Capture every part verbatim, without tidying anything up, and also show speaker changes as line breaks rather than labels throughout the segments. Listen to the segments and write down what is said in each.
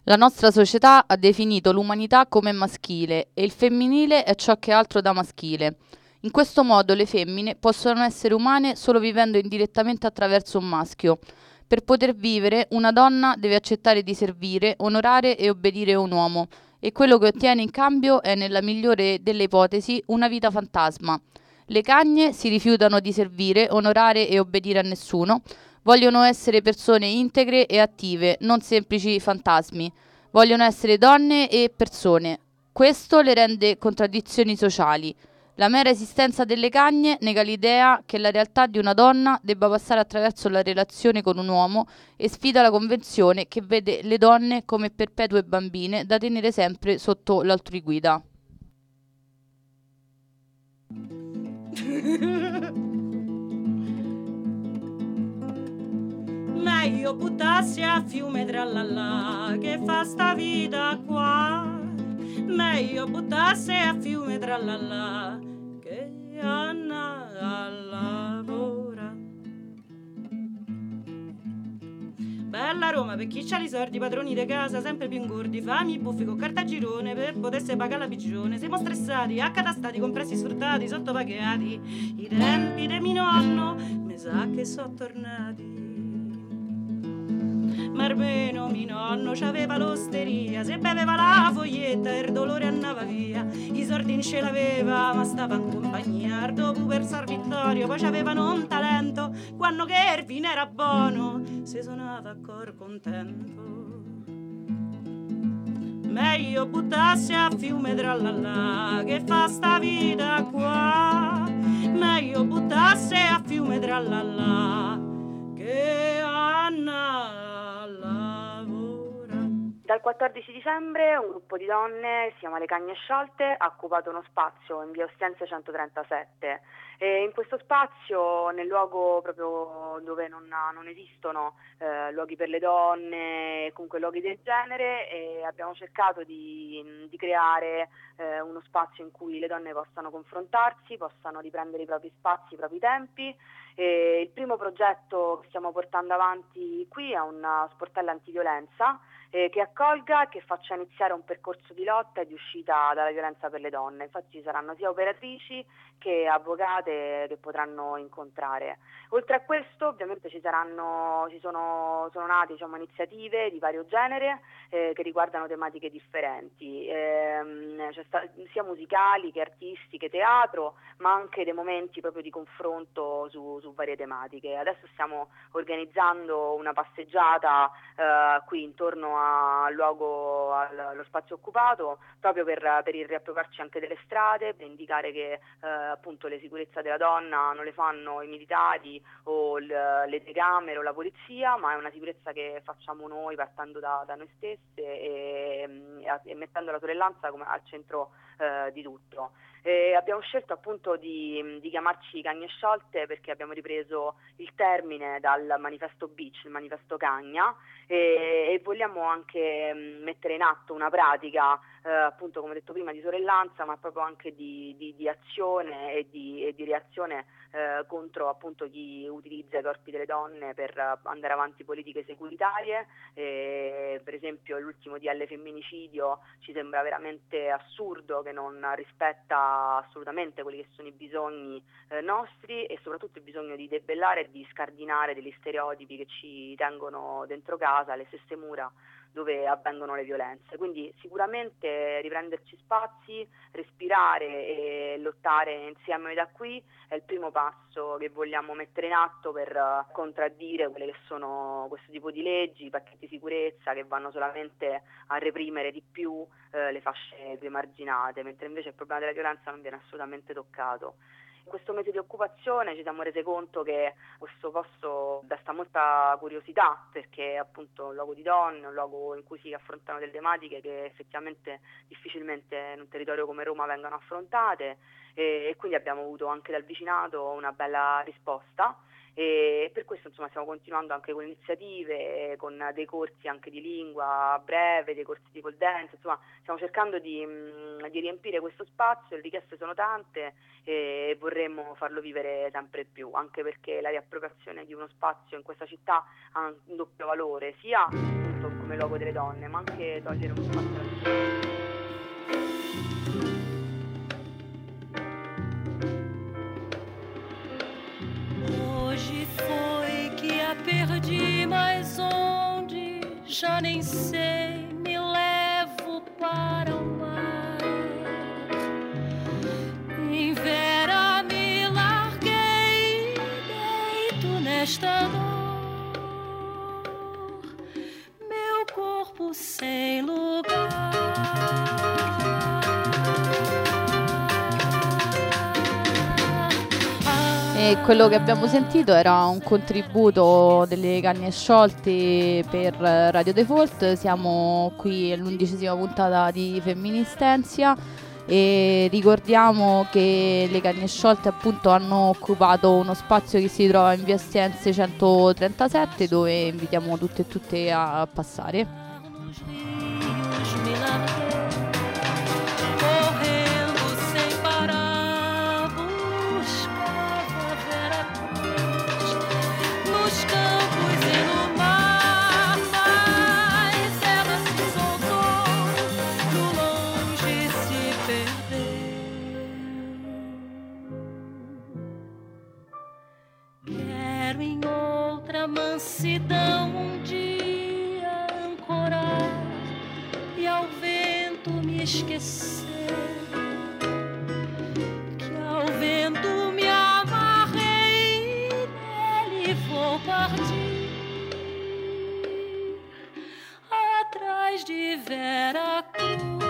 La nostra società ha definito l'umanità come maschile e il femminile è ciò che è altro da maschile. In questo modo le femmine possono essere umane solo vivendo indirettamente attraverso un maschio. Per poter vivere, una donna deve accettare di servire, onorare e obbedire a un uomo, e quello che ottiene in cambio è, nella migliore delle ipotesi, una vita fantasma. Le cagne si rifiutano di servire, onorare e obbedire a nessuno. Vogliono essere persone integre e attive, non semplici fantasmi. Vogliono essere donne e persone. Questo le rende contraddizioni sociali. La mera esistenza delle cagne nega l'idea che la realtà di una donna debba passare attraverso la relazione con un uomo e sfida la convenzione che vede le donne come perpetue bambine da tenere sempre sotto l'altrui guida.
Meglio buttarsi a fiume tralala che fa sta vita qua. Meglio buttarsi a fiume tralala che andare a lavorare. Bella Roma per chi c'ha i soldi, padroni di casa sempre più ingordi, fami i buffi con carta girone per potersi pagare la pigione. Siamo stressati, accatastati, compressi sfruttati, sottopagati. I tempi di mio nonno mi sa che sono tornati. Ma almeno mio nonno c'aveva l'osteria, se beveva la foglietta il dolore andava via. I soldi non ce l'aveva ma stava in compagnia. Dopo per San Vittorio poi c'avevano un talento, quando che il vino era buono si suonava a cor contento. Meglio buttarsi a fiume tralala che fa sta vita qua. Meglio buttarsi a fiume tralala che Anna.
Dal quattordici dicembre un gruppo di donne, si chiama Le Cagne Sciolte, ha occupato uno spazio in via Ostiense centotrentasette. E in questo spazio, nel luogo proprio dove non, non esistono eh, luoghi per le donne, comunque luoghi del genere, e abbiamo cercato di, di creare eh, uno spazio in cui le donne possano confrontarsi, possano riprendere i propri spazi, i propri tempi. E il primo progetto che stiamo portando avanti qui è una sportello antiviolenza eh, che accolga e che faccia iniziare un percorso di lotta e di uscita dalla violenza per le donne. Infatti ci saranno sia operatrici che avvocate che potranno incontrare. Oltre a questo ovviamente ci saranno, ci sono, sono nate diciamo, iniziative di vario genere eh, che riguardano tematiche differenti, ehm, cioè sta, sia musicali che artistiche, teatro, ma anche dei momenti proprio di confronto su, su varie tematiche. Adesso stiamo organizzando una passeggiata eh, qui intorno al luogo, allo spazio occupato, proprio per, per riappropriarci anche delle strade, per indicare che eh, appunto le sicurezza della donna non le fanno i militari o le, le telecamere o la polizia, ma è una sicurezza che facciamo noi partendo da, da noi stesse e, e mettendo la sorellanza come al centro eh, di tutto. E abbiamo scelto appunto di, di chiamarci Cagne Sciolte perché abbiamo ripreso il termine dal manifesto Beach, il manifesto Cagna, e, e vogliamo anche mh, mettere in atto una pratica eh, appunto come detto prima di sorellanza, ma proprio anche di, di, di azione e di, e di reazione eh, contro appunto chi utilizza i corpi delle donne per andare avanti politiche securitarie. E, per esempio l'ultimo D L femminicidio ci sembra veramente assurdo, che non rispetta assolutamente quelli che sono i bisogni eh, nostri e soprattutto il bisogno di debellare e di scardinare degli stereotipi che ci tengono dentro casa, le stesse mura dove avvengono le violenze. Quindi sicuramente riprenderci spazi, respirare e lottare insieme da qui è il primo passo che vogliamo mettere in atto per uh, contraddire quelle che sono questo tipo di leggi, i pacchetti di sicurezza che vanno solamente a reprimere di più eh, le fasce più emarginate, mentre invece il problema della violenza non viene assolutamente toccato. In questo mese di occupazione ci siamo resi conto che questo posto desta molta curiosità perché è appunto un luogo di donne, un luogo in cui si affrontano delle tematiche che effettivamente difficilmente in un territorio come Roma vengono affrontate e, e quindi abbiamo avuto anche dal vicinato una bella risposta. E per questo insomma stiamo continuando anche con iniziative, con dei corsi anche di lingua breve, dei corsi di pole dance, insomma stiamo cercando di, mh, di riempire questo spazio, le richieste sono tante e vorremmo farlo vivere sempre più, anche perché la riappropriazione di uno spazio in questa città ha un doppio valore, sia appunto appunto come luogo delle donne, ma anche togliere un spazio alla donna.
Hoje foi que a perdi, mas onde já nem sei, me levo para o mar. Em Vera me larguei, deito nesta dor, meu corpo sem lugar.
E quello che abbiamo sentito era un contributo delle Canne Sciolte per Radio Default. Siamo qui all'undicesima puntata di Femministenzia e ricordiamo che le Canne Sciolte appunto hanno occupato uno spazio che si trova in via Ostiense centotrentasette, dove invitiamo tutte e tutte a passare.
Mansidão um dia ancorar e ao vento me esquecer, que ao vento me amarrei, nele vou partir atrás de Vera Cruz.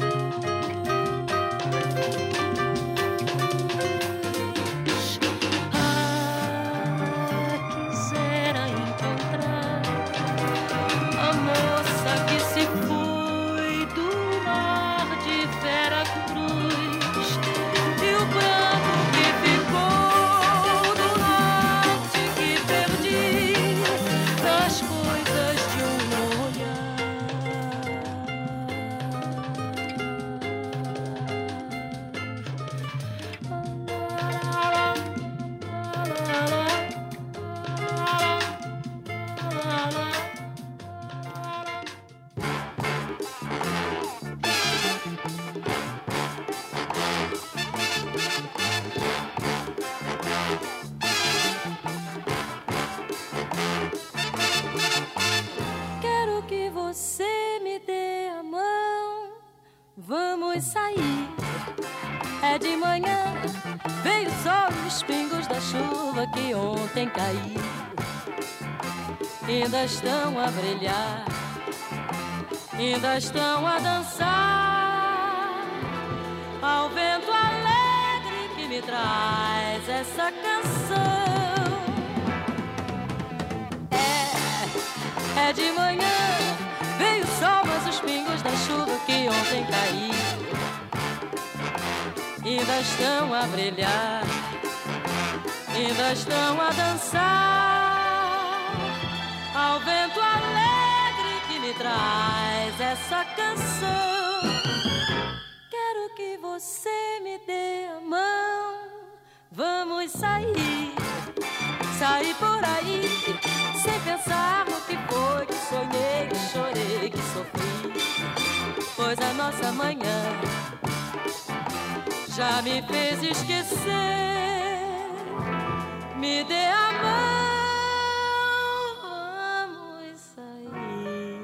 Sair, é de manhã, veio o sol e os pingos da chuva que ontem caiu ainda estão a brilhar, ainda estão a dançar ao vento alegre que me traz essa canção. É, é de manhã, veio o sol, mas os pingos da chuva que ontem caiu ainda estão a brilhar, ainda estão a dançar ao vento alegre que me traz essa canção. Quero que você me dê a mão, vamos sair, sair por aí, sem pensar no que foi que sonhei, que chorei, que sofri, pois a nossa manhã já me fez esquecer. Me dê a mão, vamos sair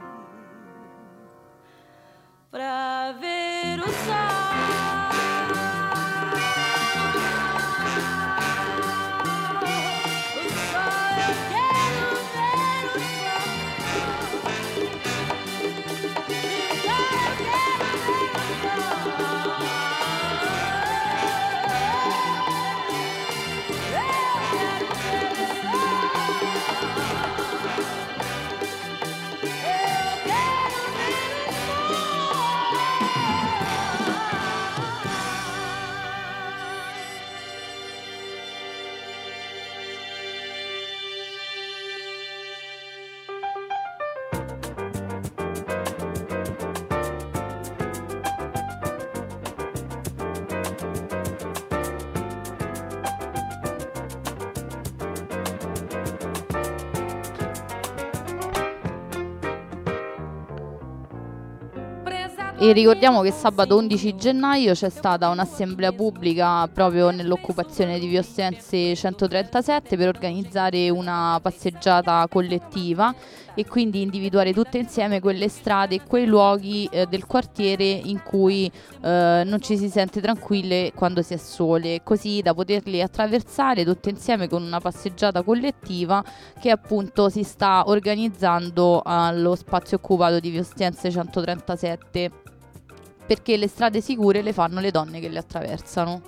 pra ver o sol. O sol, eu quero ver o sol. Eu quero ver o sol.
E ricordiamo che sabato undici gennaio c'è stata un'assemblea pubblica proprio nell'occupazione di Via Ostiense centotrentasette per organizzare una passeggiata collettiva e quindi individuare tutte insieme quelle strade e quei luoghi eh, del quartiere in cui eh, non ci si sente tranquille quando si è sole, così da poterli attraversare tutte insieme con una passeggiata collettiva che appunto si sta organizzando allo spazio occupato di Via Ostiense centotrentasette, perché le strade sicure le fanno le donne che le attraversano.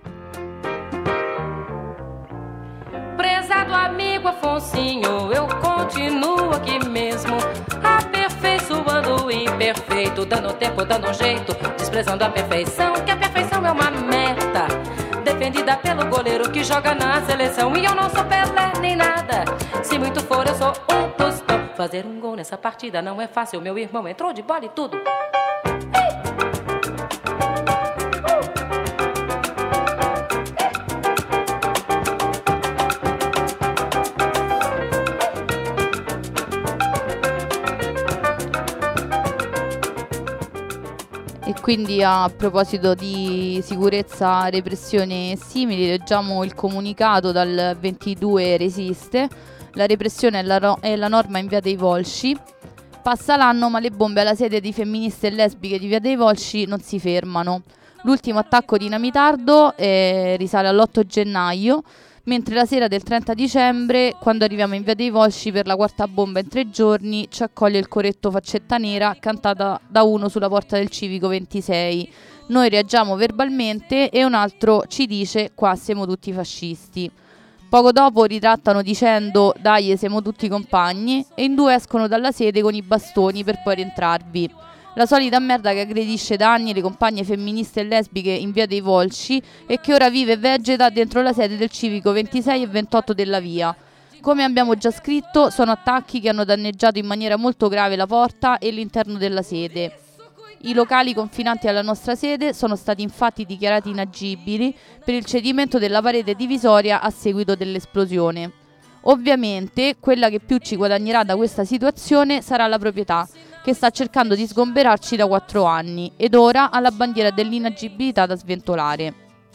Prezado amigo Afonsinho, eu continuo aqui mesmo, aperfeiçoando o imperfeito, dando tempo, dando um jeito, desprezando a perfeição, que a perfeição é uma meta, defendida pelo goleiro que joga na seleção. E eu não sou Pelé nem nada, se muito for eu sou um tostão. Fazer um gol nessa partida não é fácil, meu irmão entrou de bola e tudo.
E quindi a proposito di sicurezza, repressione e simili, leggiamo il comunicato dal ventidue Resiste. La repressione è la, ro- è la norma in Via dei Volsci. Passa l'anno ma le bombe alla sede di femministe e lesbiche di Via dei Volsci non si fermano. L'ultimo attacco dinamitardo eh, risale all'otto gennaio, mentre la sera del trenta dicembre, quando arriviamo in Via dei Volsci per la quarta bomba in tre giorni, ci accoglie il coretto Faccetta Nera cantata da uno sulla porta del civico ventisei. Noi reagiamo verbalmente e un altro ci dice qua siamo tutti fascisti. Poco dopo ritrattano dicendo dai siamo tutti compagni e in due escono dalla sede con i bastoni per poi rientrarvi. La solita merda che aggredisce da anni le compagne femministe e lesbiche in Via dei Volsci e che ora vive e vegeta dentro la sede del civico ventisei e ventotto della Via. Come abbiamo già scritto, sono attacchi che hanno danneggiato in maniera molto grave la porta e l'interno della sede. I locali confinanti alla nostra sede sono stati infatti dichiarati inagibili per il cedimento della parete divisoria a seguito dell'esplosione. Ovviamente, quella che più ci guadagnerà da questa situazione sarà la proprietà, che sta cercando di sgomberarci da quattro anni ed ora ha la bandiera dell'inagibilità da sventolare.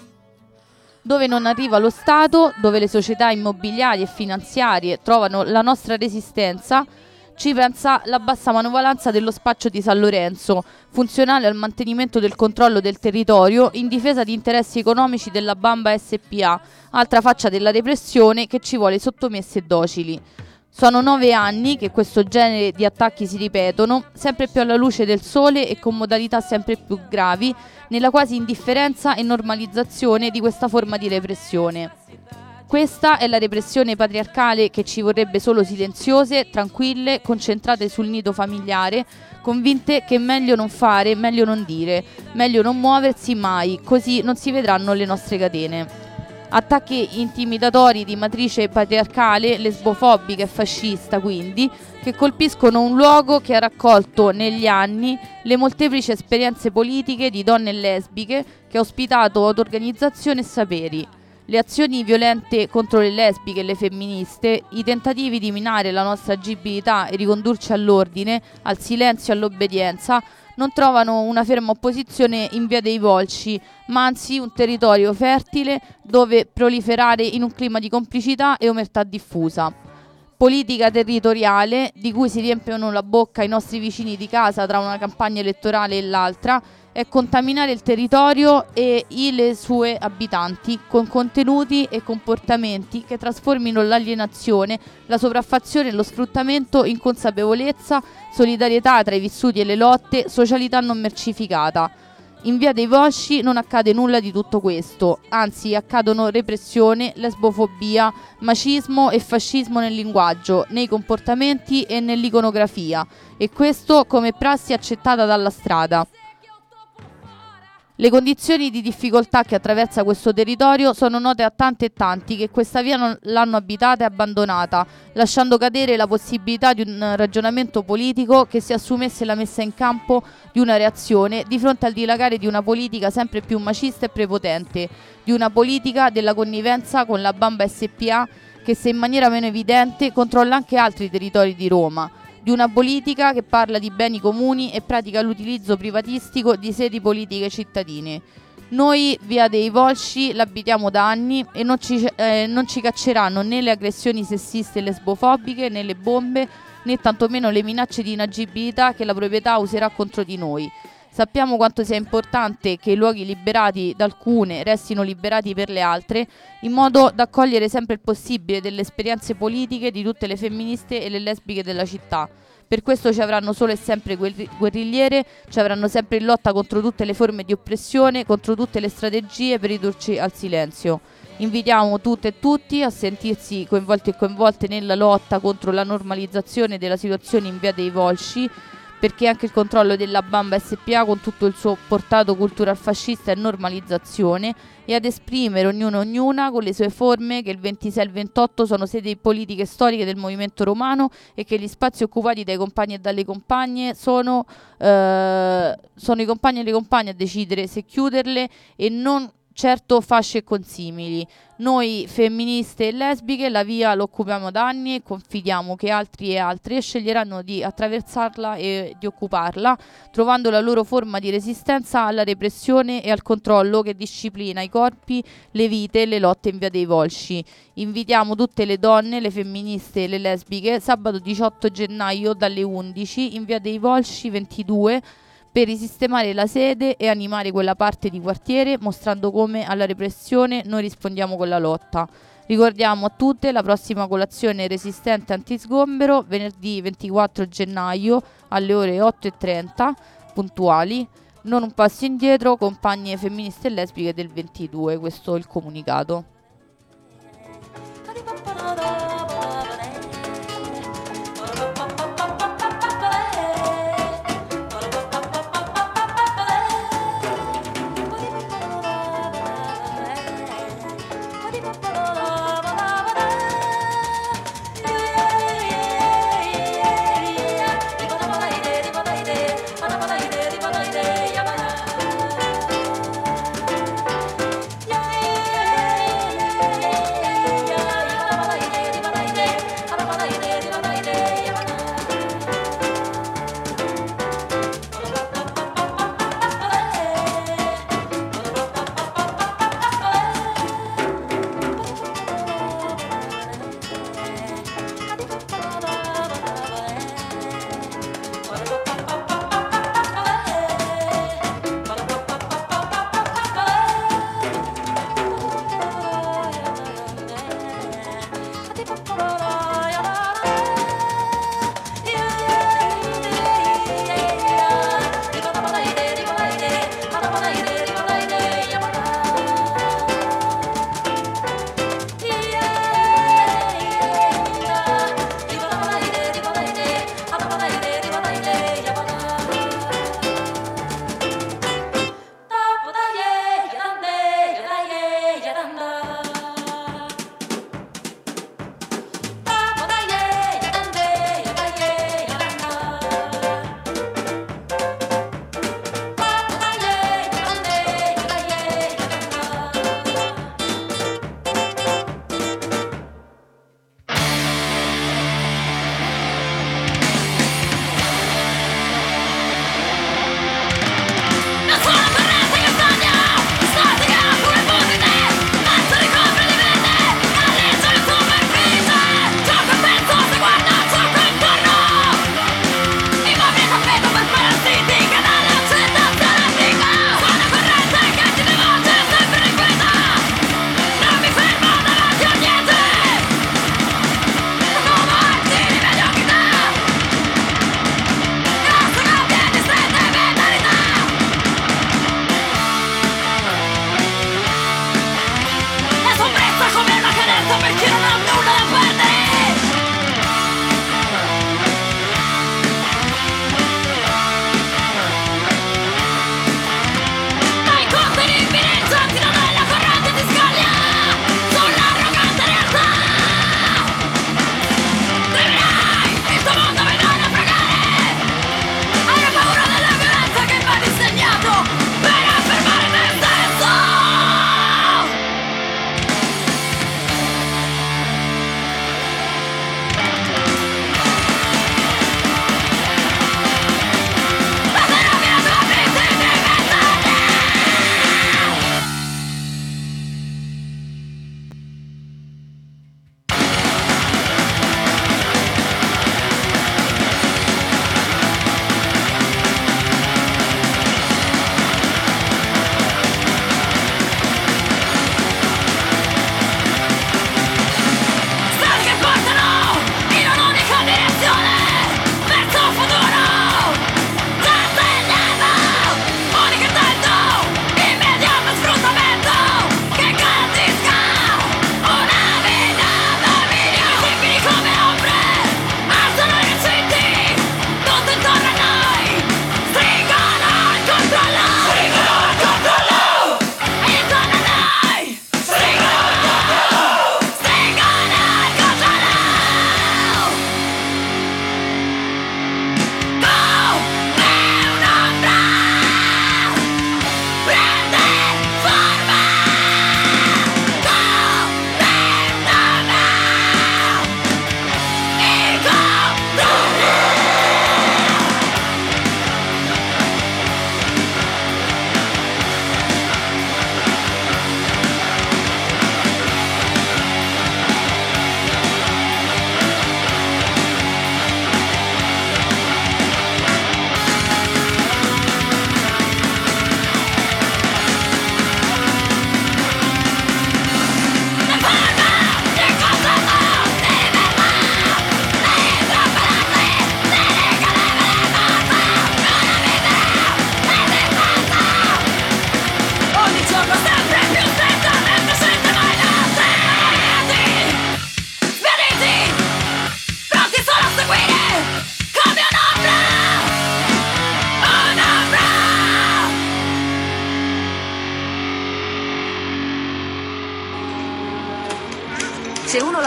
Dove non arriva lo Stato, dove le società immobiliari e finanziarie trovano la nostra resistenza, ci pensa la bassa manovalanza dello spaccio di San Lorenzo, funzionale al mantenimento del controllo del territorio in difesa di interessi economici della Bamba S P A, altra faccia della repressione che ci vuole sottomessi e docili. Sono nove anni che questo genere di attacchi si ripetono, sempre più alla luce del sole e con modalità sempre più gravi, nella quasi indifferenza e normalizzazione di questa forma di repressione. Questa è la repressione patriarcale che ci vorrebbe solo silenziose, tranquille, concentrate sul nido familiare, convinte che meglio non fare, meglio non dire, meglio non muoversi mai, così non si vedranno le nostre catene. Attacchi intimidatori di matrice patriarcale, lesbofobica e fascista, quindi, che colpiscono un luogo che ha raccolto negli anni le molteplici esperienze politiche di donne lesbiche, che ha ospitato auto-organizzazioni e saperi. Le azioni violente contro le lesbiche e le femministe, i tentativi di minare la nostra agibilità e ricondurci all'ordine, al silenzio e all'obbedienza, non trovano una ferma opposizione in Via dei Volsci, ma anzi un territorio fertile dove proliferare in un clima di complicità e omertà diffusa. Politica territoriale di cui si riempiono la bocca i nostri vicini di casa tra una campagna elettorale e l'altra, è contaminare il territorio e i le sue abitanti con contenuti e comportamenti che trasformino l'alienazione, la sopraffazione e lo sfruttamento in consapevolezza, solidarietà tra i vissuti e le lotte, socialità non mercificata. In Via dei Volsci non accade nulla di tutto questo, anzi accadono repressione, lesbofobia, macismo e fascismo nel linguaggio, nei comportamenti e nell'iconografia, e questo come prassi accettata dalla strada. Le condizioni di difficoltà che attraversa questo territorio sono note a tante e tanti che questa via non l'hanno abitata e abbandonata, lasciando cadere la possibilità di un ragionamento politico che si assumesse la messa in campo di una reazione di fronte al dilagare di una politica sempre più macista e prepotente, di una politica della connivenza con la Bamba S P A che se in maniera meno evidente controlla anche altri territori di Roma, di una politica che parla di beni comuni e pratica l'utilizzo privatistico di sedi politiche cittadine. Noi, via dei Volsci, l'abitiamo da anni e non ci, eh, non ci cacceranno né le aggressioni sessiste e lesbofobiche, né le bombe, né tantomeno le minacce di inagibilità che la proprietà userà contro di noi. Sappiamo quanto sia importante che i luoghi liberati da alcune restino liberati per le altre, in modo da accogliere sempre il possibile delle esperienze politiche di tutte le femministe e le lesbiche della città. Per questo ci avranno solo e sempre guerrigliere, ci avranno sempre in lotta contro tutte le forme di oppressione, contro tutte le strategie per ridurci al silenzio. Invitiamo tutte e tutti a sentirsi coinvolti e coinvolte nella lotta contro la normalizzazione della situazione in via dei Volsci, perché anche il controllo della Bamba S P A con tutto il suo portato cultural fascista e normalizzazione, e ad esprimere ognuno e ognuna con le sue forme che il ventisei e il ventotto sono sedi politiche storiche del movimento romano e che gli spazi occupati dai compagni e dalle compagne sono, eh, sono i compagni e le compagne a decidere se chiuderle e non certo fasce e consimili. Noi femministe e lesbiche la via l'occupiamo da anni e confidiamo che altri e altre sceglieranno di attraversarla e di occuparla, trovando la loro forma di resistenza alla repressione e al controllo che disciplina i corpi, le vite e le lotte in via dei Volsci. Invitiamo tutte le donne, le femministe e le lesbiche sabato diciotto gennaio dalle undici in via dei Volsci ventidue per risistemare la sede e animare quella parte di quartiere, mostrando come alla repressione noi rispondiamo con la lotta. Ricordiamo a tutte la prossima colazione resistente antisgombero venerdì ventiquattro gennaio alle ore otto e trenta puntuali. Non un passo indietro, compagne femministe e lesbiche del ventidue. Questo è il comunicato.
Yeah.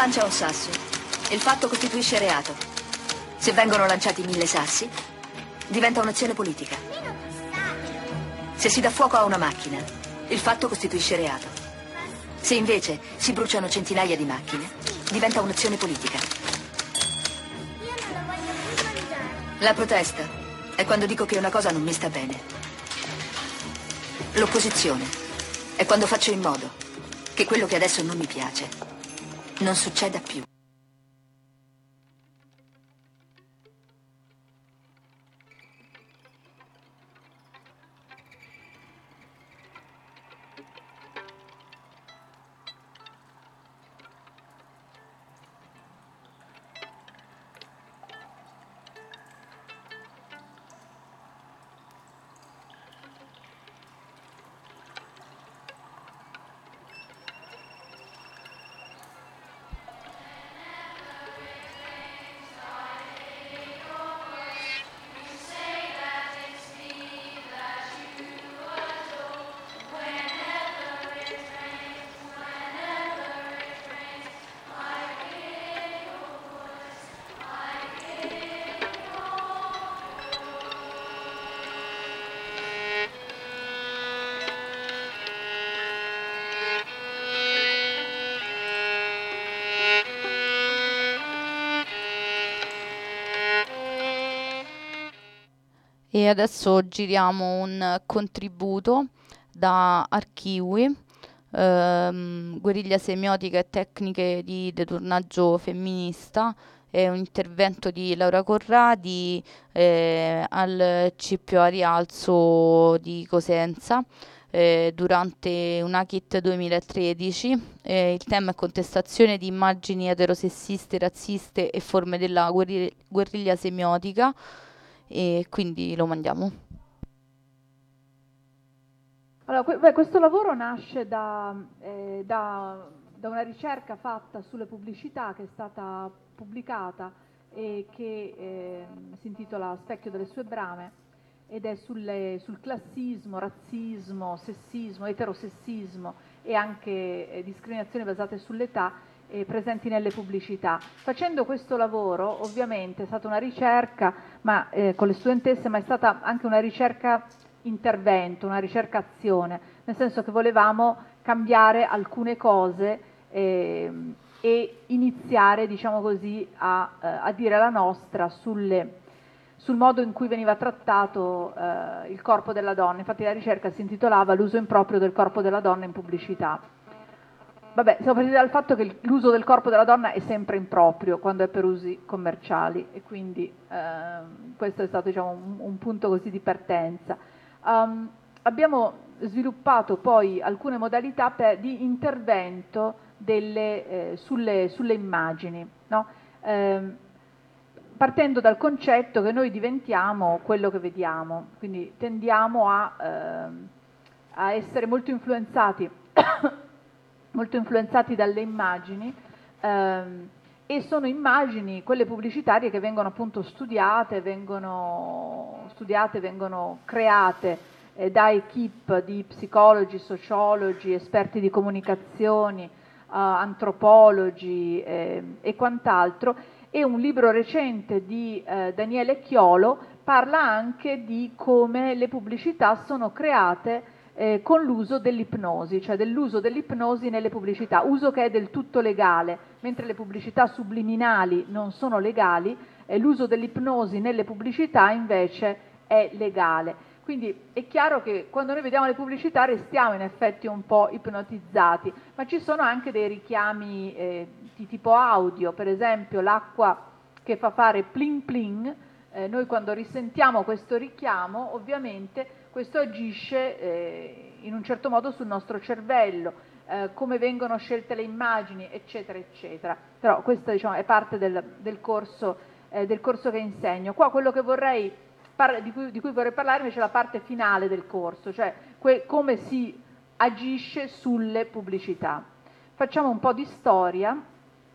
lancia un sasso, il fatto costituisce reato. Se vengono lanciati mille sassi, diventa un'azione politica. Se si dà fuoco a una macchina, il fatto costituisce reato. Se invece si bruciano centinaia di macchine, diventa un'azione politica. La protesta è quando dico che una cosa non mi sta bene. L'opposizione è quando faccio in modo che quello che adesso non mi piace non succeda più.
E adesso giriamo un contributo da Archivi, ehm, guerriglia semiotica e tecniche di deturnaggio femminista. È un intervento di Laura Corradi eh, al C P O a Rialzo di Cosenza eh, durante UNAKIT duemilatredici. Eh, il tema è contestazione di immagini eterosessiste, razziste e forme della guerri- guerriglia semiotica. E quindi lo mandiamo.
Allora, que- beh, questo lavoro nasce da, eh, da, da una ricerca fatta sulle pubblicità che è stata pubblicata e che eh, si intitola Specchio delle sue brame ed è sulle, sul classismo, razzismo, sessismo, eterosessismo e anche eh, discriminazioni basate sull'età eh, presenti nelle pubblicità. Facendo questo lavoro, ovviamente, è stata una ricerca ma, eh, con le studentesse, ma è stata anche una ricerca intervento, una ricerca azione, nel senso che volevamo cambiare alcune cose eh, e iniziare, diciamo così, a, eh, a dire la nostra sulle, sul modo in cui veniva trattato eh, il corpo della donna. Infatti la ricerca si intitolava L'uso improprio del corpo della donna in pubblicità. Vabbè, siamo partiti dal fatto che l'uso del corpo della donna è sempre improprio quando è per usi commerciali e quindi eh, questo è stato, diciamo, un, un punto così di partenza. Um, abbiamo sviluppato poi alcune modalità per, di intervento delle, eh, sulle, sulle immagini, no? eh, partendo dal concetto che noi diventiamo quello che vediamo, quindi tendiamo a, eh, a essere molto influenzati molto influenzati dalle immagini ehm, e sono immagini, quelle pubblicitarie, che vengono appunto studiate, vengono studiate, vengono create eh, da equip di psicologi, sociologi, esperti di comunicazioni, eh, antropologi eh, e quant'altro. E un libro recente di eh, Daniele Chiolo parla anche di come le pubblicità sono create Eh, con l'uso dell'ipnosi, cioè dell'uso dell'ipnosi nelle pubblicità, uso che è del tutto legale, mentre le pubblicità subliminali non sono legali, eh, l'uso dell'ipnosi nelle pubblicità invece è legale. Quindi è chiaro che quando noi vediamo le pubblicità restiamo in effetti un po' ipnotizzati, ma ci sono anche dei richiami eh, di tipo audio, per esempio l'acqua che fa fare pling pling, eh, noi quando risentiamo questo richiamo ovviamente questo agisce eh, in un certo modo sul nostro cervello, eh, come vengono scelte le immagini, eccetera, eccetera. Però questo, diciamo, è parte del, del, corso, eh, del corso che insegno. Qua quello che vorrei par- di, cui, di cui vorrei parlare invece è la parte finale del corso, cioè que- come si agisce sulle pubblicità. Facciamo un po' di storia.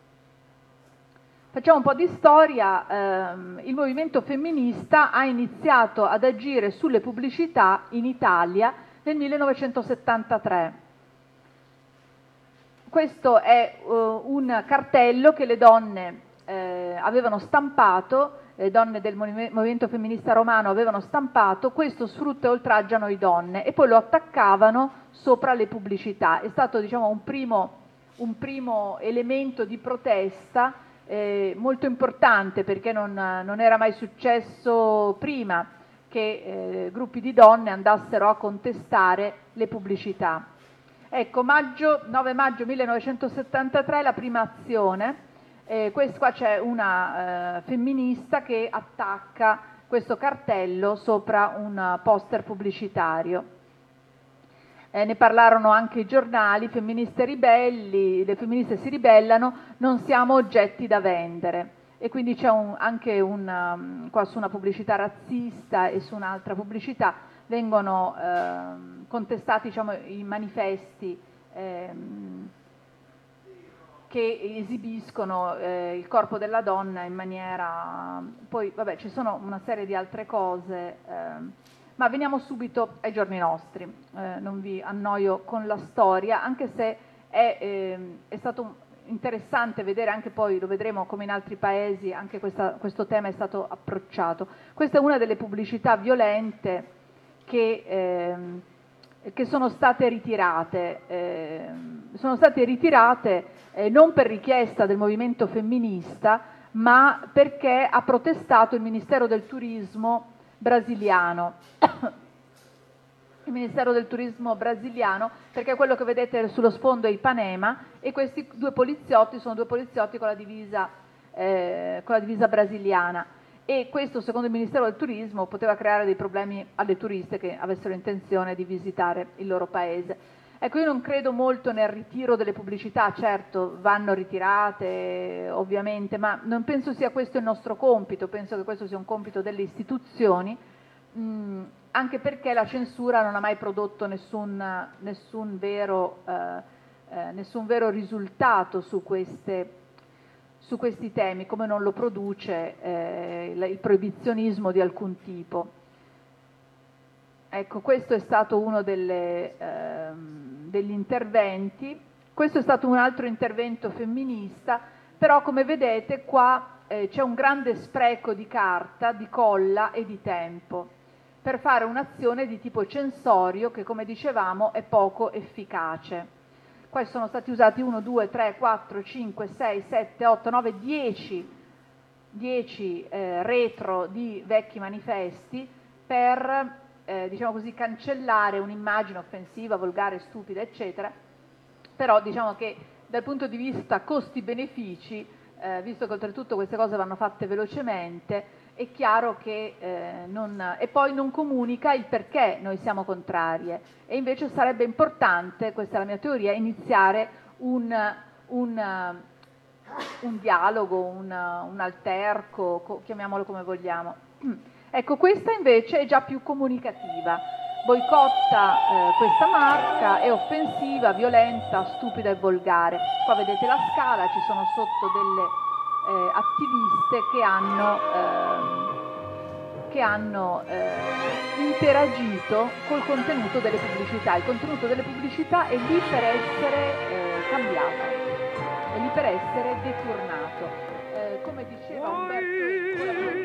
Facciamo un po' di storia, ehm, il movimento femminista ha iniziato ad agire sulle pubblicità in Italia nel millenovecentosettantatré. questo è uh, un cartello che le donne eh, avevano stampato, le donne del movimento femminista romano avevano stampato: questo sfrutta e oltraggia noi donne, e poi lo attaccavano sopra le pubblicità. È stato, diciamo, un primo, un primo elemento di protesta eh, molto importante, perché non, non era mai successo prima che eh, gruppi di donne andassero a contestare le pubblicità. Ecco, maggio, nove maggio millenovecentosettantatré, la prima azione. Eh, questo, qua c'è una eh, femminista che attacca questo cartello sopra un poster pubblicitario. Eh, ne parlarono anche i giornali: femministe ribelli, le femministe si ribellano, non siamo oggetti da vendere. E quindi c'è un, anche un, um, qua su una pubblicità razzista e su un'altra pubblicità vengono eh, contestati, diciamo, i manifesti ehm, che esibiscono eh, il corpo della donna in maniera... Poi, vabbè, ci sono una serie di altre cose, ehm, ma veniamo subito ai giorni nostri. Eh, non vi annoio con la storia, anche se è, ehm, è stato interessante vedere, anche poi lo vedremo come in altri paesi, anche questa, questo tema è stato approcciato. Questa è una delle pubblicità violente che... Ehm, che sono state ritirate, eh, sono state ritirate eh, non per richiesta del movimento femminista, ma perché ha protestato il Ministero del Turismo brasiliano. Il Ministero del Turismo brasiliano, perché quello che vedete sullo sfondo è Ipanema, e questi due poliziotti sono due poliziotti con la divisa, eh, con la divisa brasiliana. E questo, secondo il Ministero del Turismo, poteva creare dei problemi alle turiste che avessero intenzione di visitare il loro paese. Ecco, io non credo molto nel ritiro delle pubblicità, certo vanno ritirate ovviamente, ma non penso sia questo il nostro compito, penso che questo sia un compito delle istituzioni, mh, anche perché la censura non ha mai prodotto nessun, nessun, vero, eh, eh, nessun vero risultato su queste su questi temi, come non lo produce eh, il proibizionismo di alcun tipo. Ecco, questo è stato uno delle, ehm, degli interventi. Questo è stato un altro intervento femminista, però come vedete qua eh, c'è un grande spreco di carta, di colla e di tempo per fare un'azione di tipo censorio che, come dicevamo, è poco efficace. Qua sono stati usati uno, due, tre, quattro, cinque, sei, sette, otto, nove, dieci, dieci eh, retro di vecchi manifesti per, eh, diciamo così, cancellare un'immagine offensiva, volgare, stupida, eccetera. Però diciamo che dal punto di vista costi-benefici, eh, visto che oltretutto queste cose vanno fatte velocemente, è chiaro che eh, non, e poi non comunica il perché noi siamo contrarie, e invece sarebbe importante, questa è la mia teoria, iniziare un, un, un dialogo, un, un alterco, chiamiamolo come vogliamo. Ecco, questa invece è già più comunicativa, boicotta eh, questa marca, è offensiva, violenta, stupida e volgare. Qua vedete la scala, ci sono sotto delle Eh, attiviste che hanno, eh, che hanno eh, interagito col contenuto delle pubblicità. Il contenuto delle pubblicità è lì per essere eh, cambiato, è lì per essere deturnato. Eh, come diceva Umberto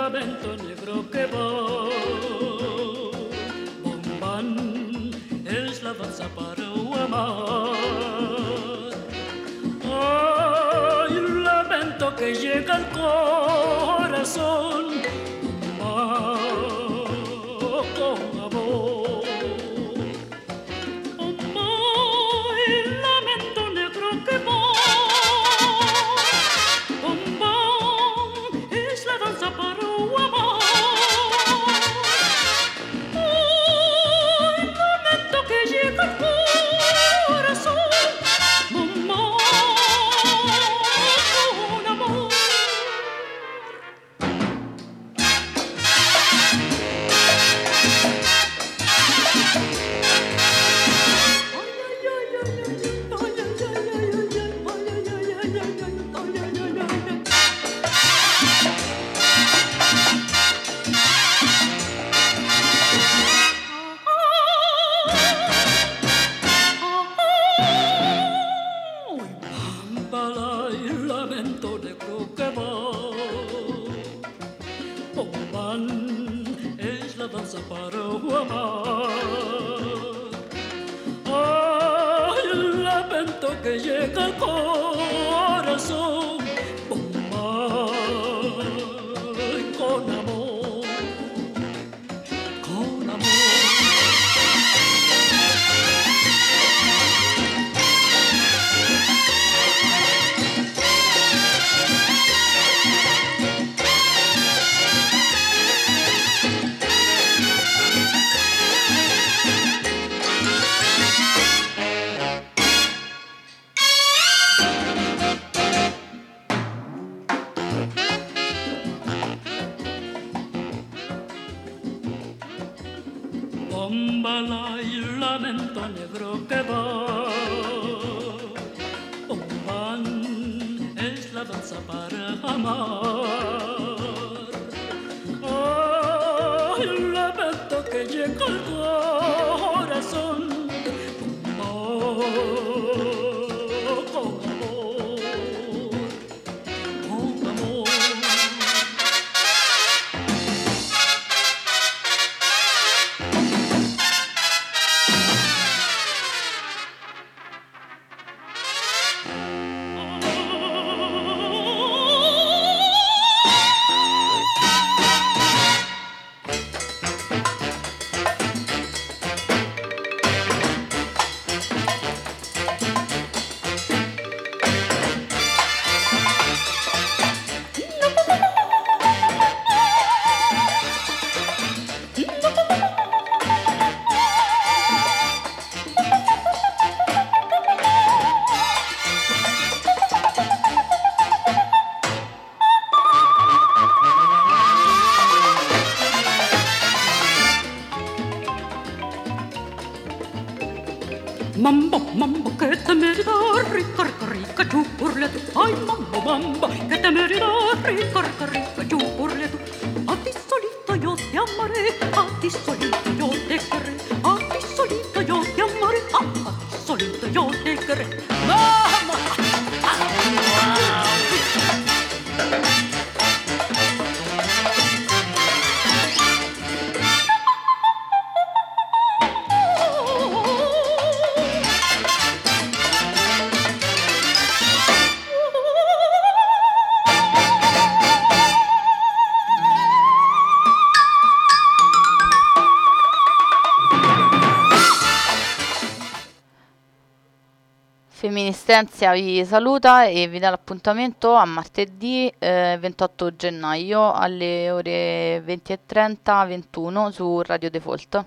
lamento negro que va. Bombán es la danza para amar. Ay, un lamento que llega al corazón. Bombán con amor. Bombán, el lamento negro que va. Que llega al corazón, bombay, con amor, con amor. Bombala, il lamento negro que va. Bombán es la danza para amar. Ay, el lamento que llega al corazón. Bombán con amor, con amor. Mambo, mambo, che temerità, ricca, ricca, ricca, giù urla tu. Ai, mambo, mambo, che temerità, ricca, ricca, ricca, giù urla tu. A ti solito io ti amaré, a ti solito io te querré, a ti solito io ti amaré, a, a ti solito io te querré. Mamma!
Feministenzia vi saluta e vi dà l'appuntamento a martedì eh, ventotto gennaio alle ore venti e trenta ventuno su Radio Default.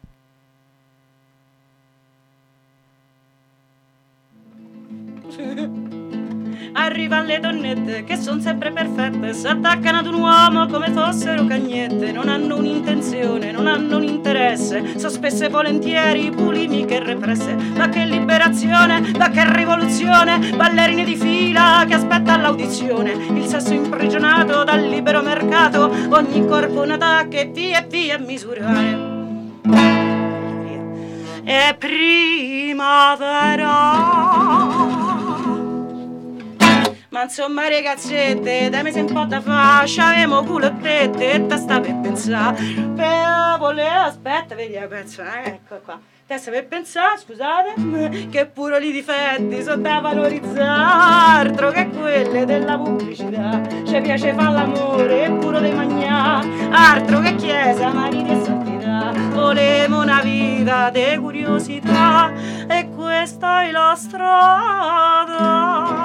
Arrivano le donnette che sono sempre perfette, si attaccano ad un uomo come fossero cagnette, non hanno un'intenzione, non hanno un interesse, sono spesse e volentieri bulimiche e represse. Ma che liberazione, ma che rivoluzione, ballerini di fila che aspetta l'audizione, il sesso imprigionato dal libero mercato, ogni corpo un attacco e via e via a misurare. E primavera Ma insomma ragazzette, dammi se un po' da fascia, avemo culo e tette e testa per pensare. Però volevo, aspetta, vedi la pezza, eh, ecco qua. Testa per pensare, scusate, che pure i difetti sono da valorizzare, altro che quelle della pubblicità. Ci piace fare l'amore e pure di mangiare, altro che chiesa, mariti e santità. Volevo una vita di curiosità e questa è la strada.